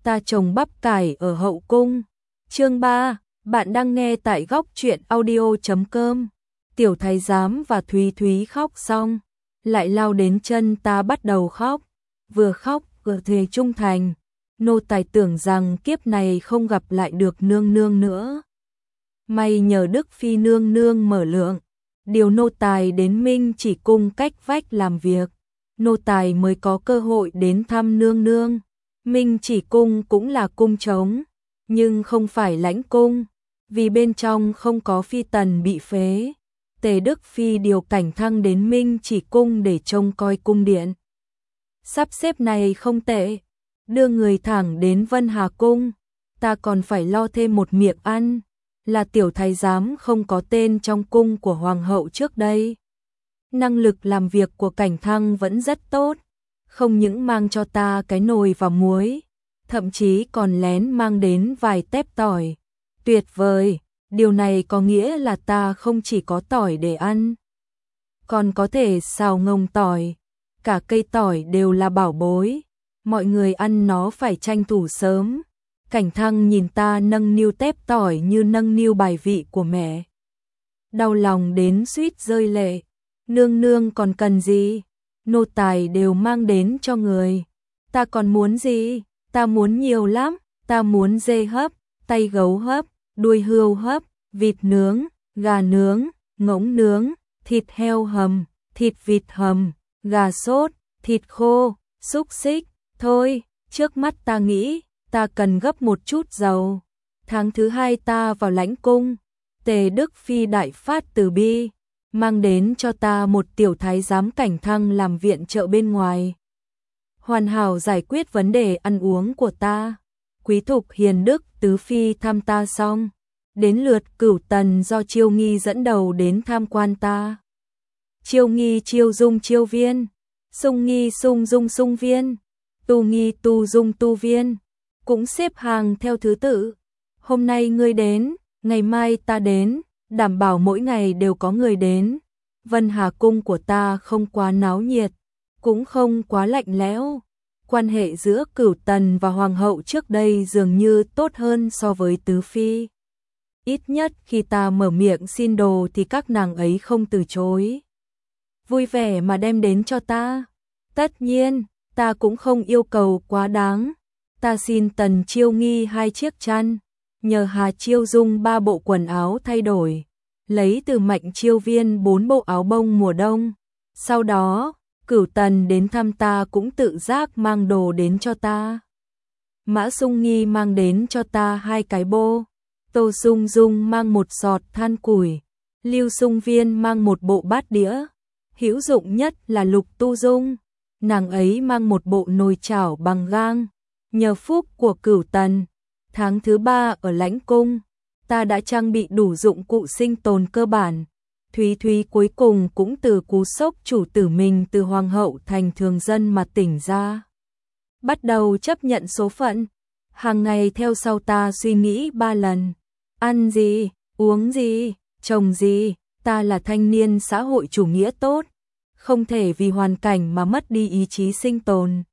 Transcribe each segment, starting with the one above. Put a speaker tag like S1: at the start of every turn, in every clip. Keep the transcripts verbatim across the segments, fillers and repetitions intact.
S1: ta trồng bắp cải ở hậu cung. Chương ba, bạn đang nghe tại góc truyện audio chấm com. Tiểu thái giám và Thúy Thúy khóc xong, lại lao đến chân ta bắt đầu khóc, vừa khóc vừa thề trung thành. Nô tài tưởng rằng kiếp này không gặp lại được nương nương nữa. May nhờ Đức Phi nương nương mở lượng, điều nô tài đến Minh Chỉ cung cách vách làm việc, nô tài mới có cơ hội đến thăm nương nương. Minh Chỉ cung cũng là cung trống, nhưng không phải lãnh cung, vì bên trong không có phi tần bị phế. Tề Đức Phi điều Cảnh Thăng đến Minh Chỉ cung để trông coi cung điện. Sắp xếp này không tệ, đưa người thẳng đến Vân Hà cung, ta còn phải lo thêm một miệng ăn, là tiểu thái giám không có tên trong cung của hoàng hậu trước đây. Năng lực làm việc của Cảnh Thăng vẫn rất tốt, không những mang cho ta cái nồi và muối, thậm chí còn lén mang đến vài tép tỏi. Tuyệt vời, điều này có nghĩa là ta không chỉ có tỏi để ăn, còn có thể xào ngồng tỏi, cả cây tỏi đều là bảo bối, mọi người ăn nó phải tranh thủ sớm. Cảnh Thăng nhìn ta nâng niu tép tỏi như nâng niu bài vị của mẹ. Đau lòng đến suýt rơi lệ. Nương nương còn cần gì? Nô tài đều mang đến cho người. Ta còn muốn gì? Ta muốn nhiều lắm. Ta muốn dê hấp, tay gấu hấp, đuôi hươu hấp, vịt nướng, gà nướng, ngỗng nướng, thịt heo hầm, thịt vịt hầm, gà sốt, thịt khô, xúc xích. Thôi, trước mắt ta nghĩ ta cần gấp một chút dầu. Tháng thứ hai ta vào lãnh cung, Tề Đức Phi đại phát từ bi, mang đến cho ta một tiểu thái giám Cảnh Thăng làm viện trợ bên ngoài, hoàn hảo giải quyết vấn đề ăn uống của ta. Quý thục hiền đức tứ phi thăm ta xong, đến lượt Cửu Tần do Chiêu Nghi dẫn đầu đến tham quan ta. Chiêu Nghi chiêu dung chiêu viên, Sung Nghi sung dung sung viên, Tu Nghi tu dung tu viên, cũng xếp hàng theo thứ tự. Hôm nay ngươi đến, ngày mai ta đến, đảm bảo mỗi ngày đều có người đến. Vân Hà cung của ta không quá náo nhiệt, cũng không quá lạnh lẽo. Quan hệ giữa Cửu Tần và Hoàng hậu trước đây dường như tốt hơn so với tứ phi. Ít nhất khi ta mở miệng xin đồ thì các nàng ấy không từ chối, vui vẻ mà đem đến cho ta. Tất nhiên, ta cũng không yêu cầu quá đáng. Ta xin Tần Chiêu Nghi hai chiếc chăn, nhờ Hà Chiêu Dung ba bộ quần áo thay đổi, lấy từ Mạnh Chiêu Viên bốn bộ áo bông mùa đông. Sau đó, Cửu Tần đến thăm ta cũng tự giác mang đồ đến cho ta. Mã Sung Nghi mang đến cho ta hai cái bô, Tô Sung Dung mang một sọt than củi, Lưu Sung Viên mang một bộ bát đĩa, hữu dụng nhất là Lục Tu Dung, nàng ấy mang một bộ nồi chảo bằng gang. Nhờ phúc của Cửu Tần, tháng thứ ba ở lãnh cung, ta đã trang bị đủ dụng cụ sinh tồn cơ bản. Thúy Thúy cuối cùng cũng từ cú sốc chủ tử mình từ hoàng hậu thành thường dân mà tỉnh ra, bắt đầu chấp nhận số phận. Hàng ngày theo sau ta suy nghĩ ba lần, ăn gì, uống gì, trồng gì. Ta là thanh niên xã hội chủ nghĩa tốt, không thể vì hoàn cảnh mà mất đi ý chí sinh tồn.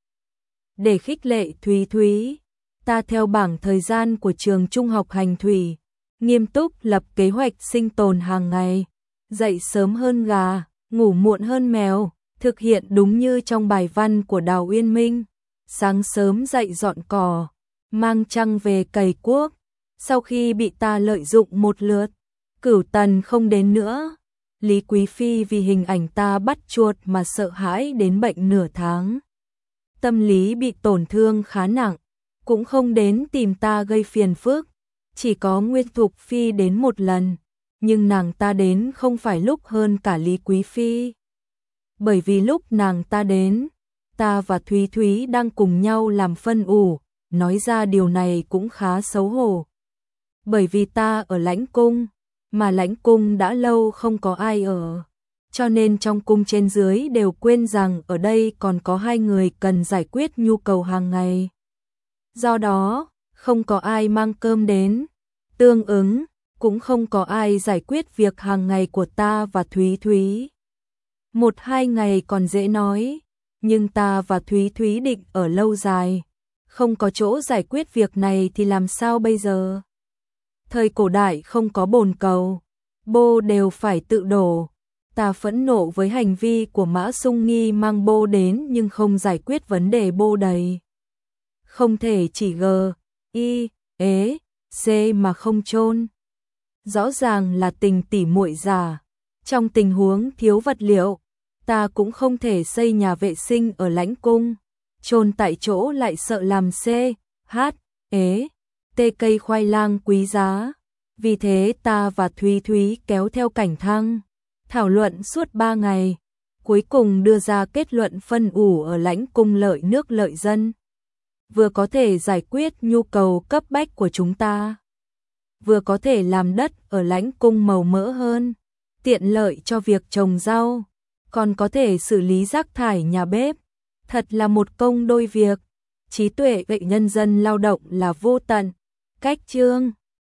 S1: Để khích lệ Thúy Thúy, ta theo bảng thời gian của trường trung học Hành Thủy, nghiêm túc lập kế hoạch sinh tồn hàng ngày, dậy sớm hơn gà, ngủ muộn hơn mèo, thực hiện đúng như trong bài văn của Đào Uyên Minh. Sáng sớm dậy dọn cỏ, mang trăng về cày cuốc. Sau khi bị ta lợi dụng một lượt, Cửu Tần không đến nữa. Lý Quý Phi vì hình ảnh ta bắt chuột mà sợ hãi đến bệnh nửa tháng, tâm lý bị tổn thương khá nặng, cũng không đến tìm ta gây phiền phức. Chỉ có Nguyên Thục Phi đến một lần, nhưng nàng ta đến không phải lúc hơn cả Lý Quý Phi. Bởi vì lúc nàng ta đến, ta và Thúy Thúy đang cùng nhau làm phân ủ, nói ra điều này cũng khá xấu hổ. Bởi vì ta ở lãnh cung, mà lãnh cung đã lâu không có ai ở, cho nên trong cung trên dưới đều quên rằng ở đây còn có hai người cần giải quyết nhu cầu hàng ngày. Do đó, không có ai mang cơm đến, tương ứng, cũng không có ai giải quyết việc hàng ngày của ta và Thúy Thúy. Một hai ngày còn dễ nói, nhưng ta và Thúy Thúy định ở lâu dài, Không có chỗ giải quyết việc này thì làm sao bây giờ? Thời cổ đại không có bồn cầu, bô đều phải tự đổ. Ta phẫn nộ với hành vi của Mã Sung Nghi mang bô đến nhưng không giải quyết vấn đề bô đầy. Không thể chỉ G, I, ế, C mà không chôn. Rõ ràng là tình tỉ muội giả. Trong tình huống thiếu vật liệu, ta cũng không thể xây nhà vệ sinh ở lãnh cung. Chôn tại chỗ lại sợ làm C, H, ế, T cây khoai lang quý giá. Vì thế ta và Thúy Thúy kéo theo Cảnh Thăng, thảo luận suốt ba ngày, cuối cùng đưa ra kết luận phân ủ ở lãnh cung lợi nước lợi dân. Vừa có thể giải quyết nhu cầu cấp bách của chúng ta, vừa có thể làm đất ở lãnh cung màu mỡ hơn, tiện lợi cho việc trồng rau, còn có thể xử lý rác thải nhà bếp. Thật là một công đôi việc, trí tuệ vậy nhân dân lao động là vô tận. Cách chương